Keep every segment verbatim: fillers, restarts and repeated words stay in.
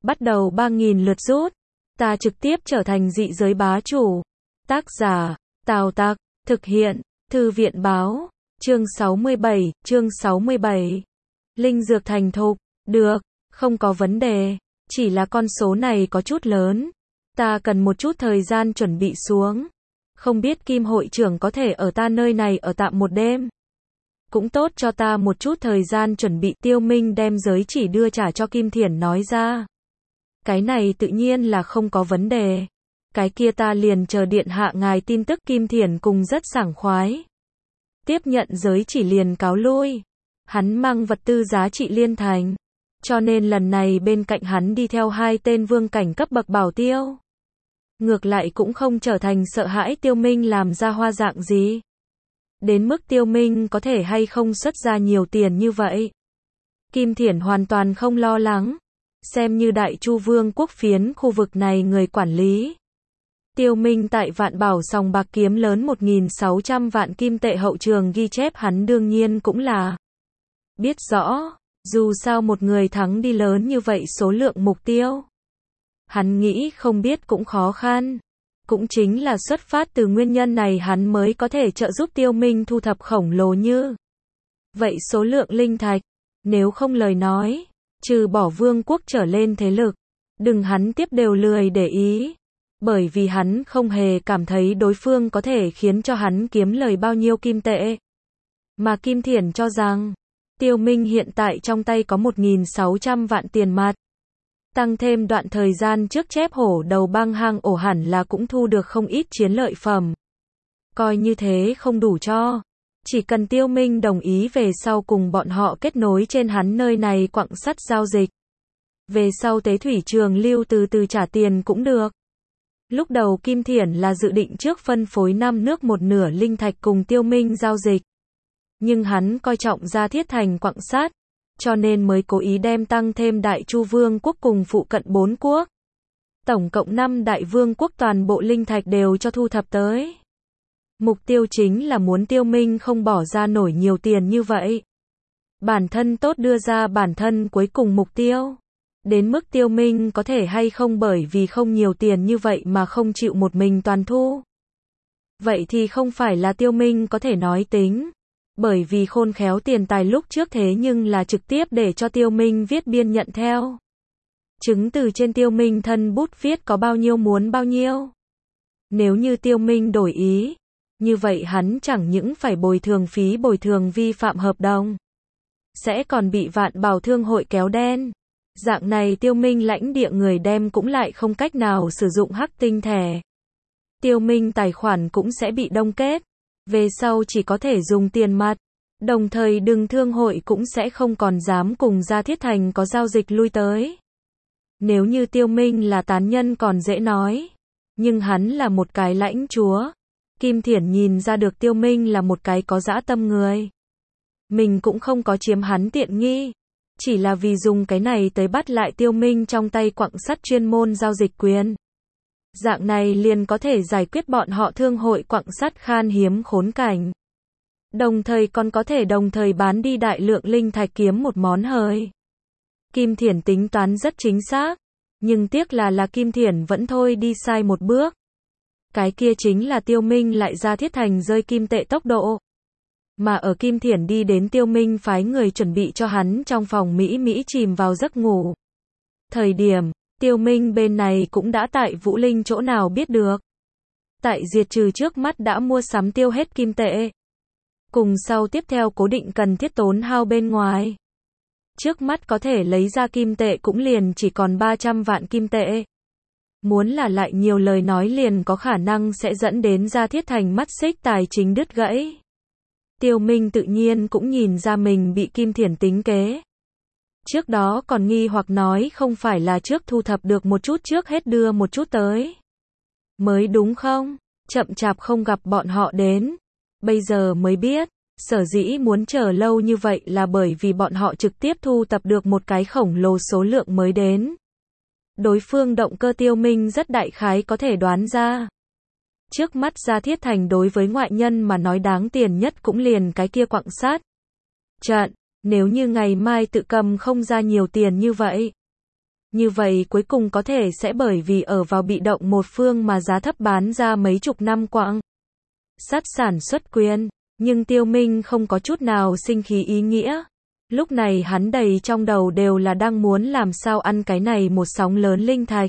bắt đầu ba nghìn lượt rút. Ta trực tiếp trở thành dị giới bá chủ. Tác giả, Tào Tặc, thực hiện, Thư viện báo, chương sáu mươi bảy, chương sáu mươi bảy. Linh dược thành thục, được, không có vấn đề, chỉ là con số này có chút lớn. Ta cần một chút thời gian chuẩn bị xuống. Không biết Kim hội trưởng có thể ở ta nơi này ở tạm một đêm. Cũng tốt cho ta một chút thời gian chuẩn bị. Tiêu Minh đem giới chỉ đưa trả cho Kim Thiển nói ra. Cái này tự nhiên là không có vấn đề. Cái kia ta liền chờ điện hạ ngài tin tức. Kim Thiển cùng rất sảng khoái. Tiếp nhận giới chỉ liền cáo lui. Hắn mang vật tư giá trị liên thành. Cho nên lần này bên cạnh hắn đi theo hai tên vương cảnh cấp bậc bảo tiêu. Ngược lại cũng không trở thành sợ hãi Tiêu Minh làm ra hoa dạng gì. Đến mức Tiêu Minh có thể hay không xuất ra nhiều tiền như vậy. Kim Thiển hoàn toàn không lo lắng. Xem như Đại Chu Vương quốc phiến khu vực này người quản lý. Tiêu Minh tại Vạn Bảo sòng bạc kiếm lớn một nghìn sáu trăm vạn kim tệ hậu trường ghi chép hắn đương nhiên cũng là biết rõ, dù sao một người thắng đi lớn như vậy số lượng mục tiêu. Hắn nghĩ không biết cũng khó khăn. Cũng chính là xuất phát từ nguyên nhân này hắn mới có thể trợ giúp Tiêu Minh thu thập khổng lồ như vậy số lượng linh thạch. Nếu không lời nói, trừ bỏ vương quốc trở lên thế lực, đừng hắn tiếp đều lười để ý. Bởi vì hắn không hề cảm thấy đối phương có thể khiến cho hắn kiếm lời bao nhiêu kim tệ. Mà Kim Thiển cho rằng, Tiêu Minh hiện tại trong tay có một nghìn sáu trăm vạn tiền mặt. Tăng thêm đoạn thời gian trước chép hổ đầu băng hang ổ hẳn là cũng thu được không ít chiến lợi phẩm. Coi như thế không đủ cho. Chỉ cần Tiêu Minh đồng ý về sau cùng bọn họ kết nối trên hắn nơi này quặng sắt giao dịch. Về sau tế thủy trường lưu từ từ trả tiền cũng được. Lúc đầu Kim Thiển là dự định trước phân phối năm nước một nửa linh thạch cùng Tiêu Minh giao dịch. Nhưng hắn coi trọng Gia Thiết Thành quặng sắt, cho nên mới cố ý đem tăng thêm Đại Chu Vương quốc cùng phụ cận bốn quốc. Tổng cộng năm đại vương quốc toàn bộ linh thạch đều cho thu thập tới. Mục tiêu chính là muốn Tiêu Minh không bỏ ra nổi nhiều tiền như vậy. Bản thân tốt đưa ra bản thân cuối cùng mục tiêu. Đến mức Tiêu Minh có thể hay không bởi vì không nhiều tiền như vậy mà không chịu một mình toàn thu. Vậy thì không phải là Tiêu Minh có thể nói tính. Bởi vì khôn khéo tiền tài lúc trước thế nhưng là trực tiếp để cho Tiêu Minh viết biên nhận theo. Chứng từ trên Tiêu Minh thân bút viết có bao nhiêu muốn bao nhiêu. Nếu như Tiêu Minh đổi ý, như vậy hắn chẳng những phải bồi thường phí bồi thường vi phạm hợp đồng, sẽ còn bị Vạn Bảo Thương hội kéo đen. Dạng này Tiêu Minh lãnh địa người đem cũng lại không cách nào sử dụng hắc tinh thẻ. Tiêu Minh tài khoản cũng sẽ bị đông kết. Về sau chỉ có thể dùng tiền mặt. Đồng thời Đừng Thương hội cũng sẽ không còn dám cùng Gia Thiết Thành có giao dịch lui tới. Nếu như Tiêu Minh là tán nhân còn dễ nói. Nhưng hắn là một cái lãnh chúa. Kim Thiển nhìn ra được Tiêu Minh là một cái có dã tâm người. Mình cũng không có chiếm hắn tiện nghi. Chỉ là vì dùng cái này tới bắt lại Tiêu Minh trong tay quặng sắt chuyên môn giao dịch quyền. Dạng này liền có thể giải quyết bọn họ thương hội quặng sắt khan hiếm khốn cảnh. Đồng thời còn có thể đồng thời bán đi đại lượng linh thạch kiếm một món hời. Kim Thiển tính toán rất chính xác. Nhưng tiếc là là Kim Thiển vẫn thôi đi sai một bước. Cái kia chính là Tiêu Minh lại Gia Thiết Thành rơi kim tệ tốc độ. Mà ở Kim Thiển đi đến Tiêu Minh phái người chuẩn bị cho hắn trong phòng Mỹ Mỹ chìm vào giấc ngủ. Thời điểm, Tiêu Minh bên này cũng đã tại Vũ Linh chỗ nào biết được. Tại diệt trừ trước mắt đã mua sắm tiêu hết kim tệ. Cùng sau tiếp theo cố định cần thiết tốn hao bên ngoài. Trước mắt có thể lấy ra kim tệ cũng liền chỉ còn ba trăm vạn kim tệ. Muốn là lại nhiều lời nói liền có khả năng sẽ dẫn đến Gia Thiết Thành mắt xích tài chính đứt gãy. Tiêu Minh tự nhiên cũng nhìn ra mình bị Kim Thiển tính kế. Trước đó còn nghi hoặc nói không phải là trước thu thập được một chút trước hết đưa một chút tới. Mới đúng không? Chậm chạp không gặp bọn họ đến. Bây giờ mới biết, sở dĩ muốn chờ lâu như vậy là bởi vì bọn họ trực tiếp thu tập được một cái khổng lồ số lượng mới đến. Đối phương động cơ Tiêu Minh rất đại khái có thể đoán ra. Trước mắt Gia Thiết Thành đối với ngoại nhân mà nói đáng tiền nhất cũng liền cái kia quặng sắt. Trận, nếu như ngày mai tự cầm không ra nhiều tiền như vậy. Như vậy cuối cùng có thể sẽ bởi vì ở vào bị động một phương mà giá thấp bán ra mấy chục năm quặng sắt sản xuất quyền. Nhưng Tiêu Minh không có chút nào sinh khí ý nghĩa. Lúc này hắn đầy trong đầu đều là đang muốn làm sao ăn cái này một sóng lớn linh thạch.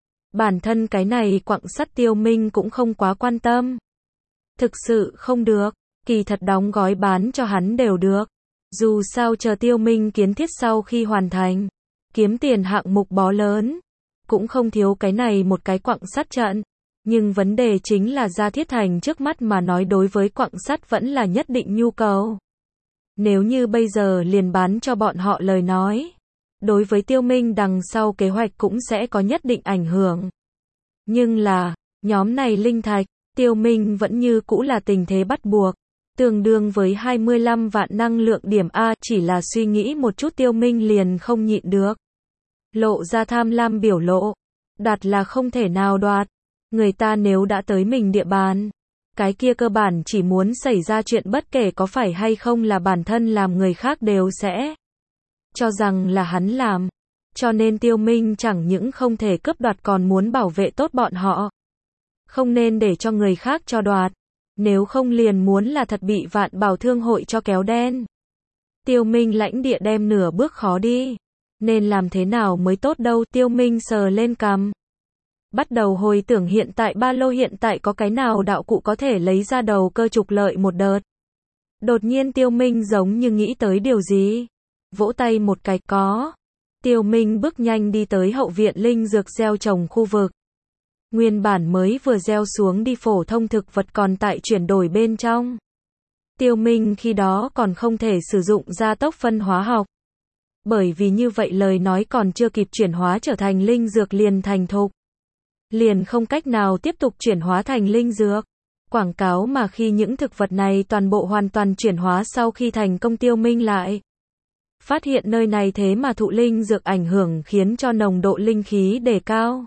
Bản thân cái này quặng sắt Tiêu Minh cũng không quá quan tâm. Thực sự không được, kỳ thật đóng gói bán cho hắn đều được. Dù sao chờ Tiêu Minh kiến thiết sau khi hoàn thành, kiếm tiền hạng mục bó lớn, cũng không thiếu cái này một cái quặng sắt trận. Nhưng vấn đề chính là Gia Thiết Thành trước mắt mà nói đối với quặng sắt vẫn là nhất định nhu cầu. Nếu như bây giờ liền bán cho bọn họ lời nói, đối với Tiêu Minh đằng sau kế hoạch cũng sẽ có nhất định ảnh hưởng. Nhưng là, nhóm này linh thạch, Tiêu Minh vẫn như cũ là tình thế bắt buộc, tương đương với hai mươi lăm vạn năng lượng điểm A, chỉ là suy nghĩ một chút Tiêu Minh liền không nhịn được. Lộ ra tham lam biểu lộ, đoạt là không thể nào đoạt, người ta nếu đã tới mình địa bàn, cái kia cơ bản chỉ muốn xảy ra chuyện bất kể có phải hay không là bản thân làm người khác đều sẽ cho rằng là hắn làm. Cho nên Tiêu Minh chẳng những không thể cướp đoạt còn muốn bảo vệ tốt bọn họ. Không nên để cho người khác cho đoạt, nếu không liền muốn là thật bị Vạn Bảo Thương hội cho kéo đen. Tiêu Minh lãnh địa đem nửa bước khó đi, nên làm thế nào mới tốt đâu. Tiêu Minh sờ lên cằm, bắt đầu hồi tưởng hiện tại ba lô hiện tại có cái nào đạo cụ có thể lấy ra đầu cơ trục lợi một đợt. Đột nhiên Tiêu Minh giống như nghĩ tới điều gì, vỗ tay một cái, có. Tiêu Minh bước nhanh đi tới hậu viện linh dược gieo trồng khu vực. Nguyên bản mới vừa gieo xuống đi phổ thông thực vật còn tại chuyển đổi bên trong. Tiêu Minh khi đó còn không thể sử dụng gia tốc phân hóa học. Bởi vì như vậy lời nói còn chưa kịp chuyển hóa trở thành linh dược liền thành thục. Liền không cách nào tiếp tục chuyển hóa thành linh dược. Quảng cáo mà khi những thực vật này toàn bộ hoàn toàn chuyển hóa sau khi thành công Tiêu Minh lại phát hiện nơi này thế mà thụ linh dược ảnh hưởng khiến cho nồng độ linh khí đề cao.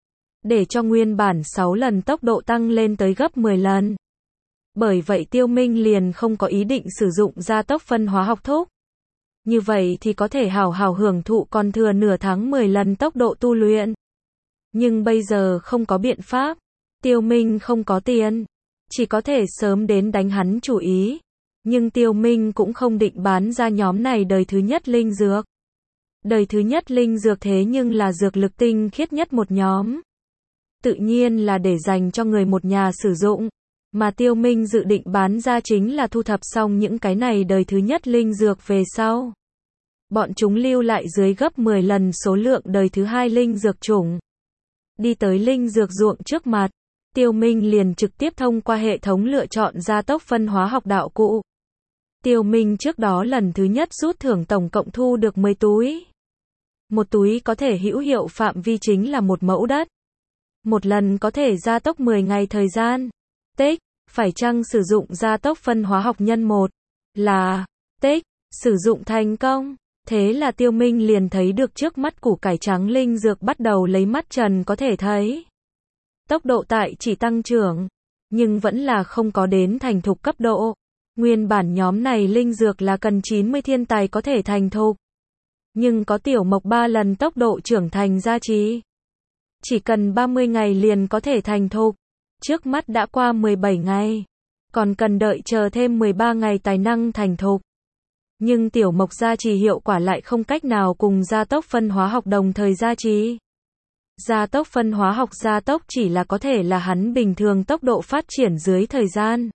Để cho nguyên bản sáu lần tốc độ tăng lên tới gấp mười lần. Bởi vậy Tiêu Minh liền không có ý định sử dụng gia tốc phân hóa học thuốc. Như vậy thì có thể hào hào hưởng thụ còn thừa nửa tháng mười lần tốc độ tu luyện. Nhưng bây giờ không có biện pháp. Tiêu Minh không có tiền. Chỉ có thể sớm đến đánh hắn chủ ý. Nhưng Tiêu Minh cũng không định bán ra nhóm này đời thứ nhất linh dược. Đời thứ nhất linh dược thế nhưng là dược lực tinh khiết nhất một nhóm. Tự nhiên là để dành cho người một nhà sử dụng. Mà Tiêu Minh dự định bán ra chính là thu thập xong những cái này đời thứ nhất linh dược về sau. Bọn chúng lưu lại dưới gấp mười lần số lượng đời thứ hai linh dược chủng. Đi tới linh dược ruộng trước mặt. Tiêu Minh liền trực tiếp thông qua hệ thống lựa chọn gia tốc phân hóa học đạo cụ. Tiêu Minh trước đó lần thứ nhất rút thưởng tổng cộng thu được mười túi. Một túi có thể hữu hiệu phạm vi chính là một mẫu đất. Một lần có thể gia tốc mười ngày thời gian. Tích, phải chăng sử dụng gia tốc phân hóa học nhân một? Là, tích, sử dụng thành công. Thế là Tiêu Minh liền thấy được trước mắt củ cải trắng linh dược bắt đầu lấy mắt trần có thể thấy. Tốc độ tại chỉ tăng trưởng, nhưng vẫn là không có đến thành thục cấp độ. Nguyên bản nhóm này linh dược là cần chín mươi thiên tài có thể thành thục. Nhưng có tiểu mộc ba lần tốc độ trưởng thành gia trì. Chỉ cần ba mươi ngày liền có thể thành thục. Trước mắt đã qua mười bảy ngày. Còn cần đợi chờ thêm mười ba ngày tài năng thành thục. Nhưng tiểu mộc gia trì hiệu quả lại không cách nào cùng gia tốc phân hóa học đồng thời gia trì. Gia tốc phân hóa học gia tốc chỉ là có thể là hắn bình thường tốc độ phát triển dưới thời gian.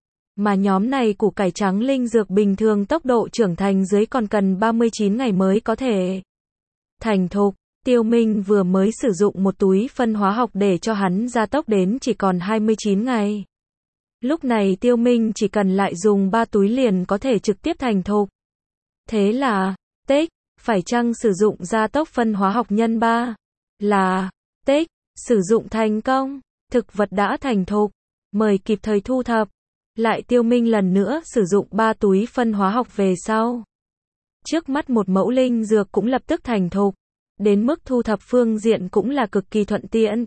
Mà nhóm này củ cải trắng linh dược bình thường tốc độ trưởng thành dưới còn cần ba mươi chín ngày mới có thể thành thục. Tiêu Minh vừa mới sử dụng một túi phân hóa học để cho hắn gia tốc đến chỉ còn hai mươi chín ngày. Lúc này Tiêu Minh chỉ cần lại dùng ba túi liền có thể trực tiếp thành thục. Thế là, tích, phải chăng sử dụng gia tốc phân hóa học nhân ba? Là, tích, sử dụng thành công, thực vật đã thành thục, mời kịp thời thu thập. Lại Tiêu Minh lần nữa sử dụng ba túi phân hóa học về sau. Trước mắt một mẫu linh dược cũng lập tức thành thục. Đến mức thu thập phương diện cũng là cực kỳ thuận tiện.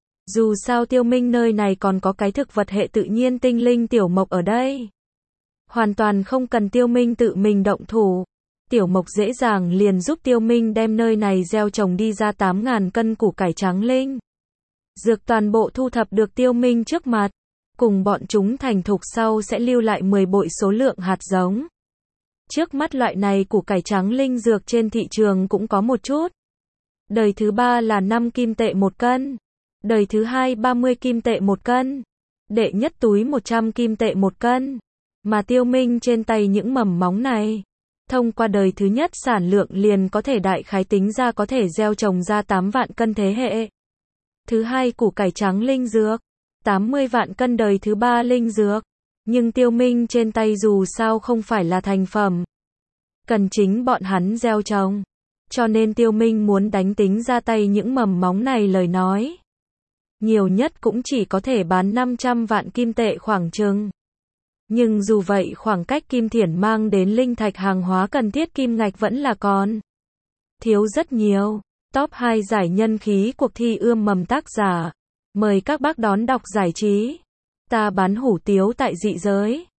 Dù sao Tiêu Minh nơi này còn có cái thực vật hệ tự nhiên tinh linh tiểu mộc ở đây. Hoàn toàn không cần Tiêu Minh tự mình động thủ. Tiểu Mộc dễ dàng liền giúp Tiêu Minh đem nơi này gieo trồng đi ra tám nghìn cân củ cải trắng linh. Dược toàn bộ thu thập được Tiêu Minh trước mặt. Cùng bọn chúng thành thục sau sẽ lưu lại mười bội số lượng hạt giống. Trước mắt loại này củ cải trắng linh dược trên thị trường cũng có một chút. Đời thứ ba là năm kim tệ một cân. Đời thứ hai ba mươi kim tệ một cân. Đệ nhất túi một trăm kim tệ một cân. Mà Tiêu Minh trên tay những mầm móng này, thông qua đời thứ nhất sản lượng liền có thể đại khái tính ra có thể gieo trồng ra tám vạn cân thế hệ. Thứ hai củ cải trắng linh dược, tám mươi vạn cân đời thứ ba linh dược. Nhưng Tiêu Minh trên tay dù sao không phải là thành phẩm, cần chính bọn hắn gieo trồng. Cho nên Tiêu Minh muốn đánh tính ra tay những mầm móng này lời nói, nhiều nhất cũng chỉ có thể bán năm trăm vạn kim tệ khoảng chừng. Nhưng dù vậy khoảng cách Kim Thiển mang đến linh thạch hàng hóa cần thiết kim ngạch vẫn là còn thiếu rất nhiều. Top hai giải nhân khí cuộc thi ươm mầm tác giả. Mời các bác đón đọc giải trí. Ta bán hủ tiếu tại dị giới.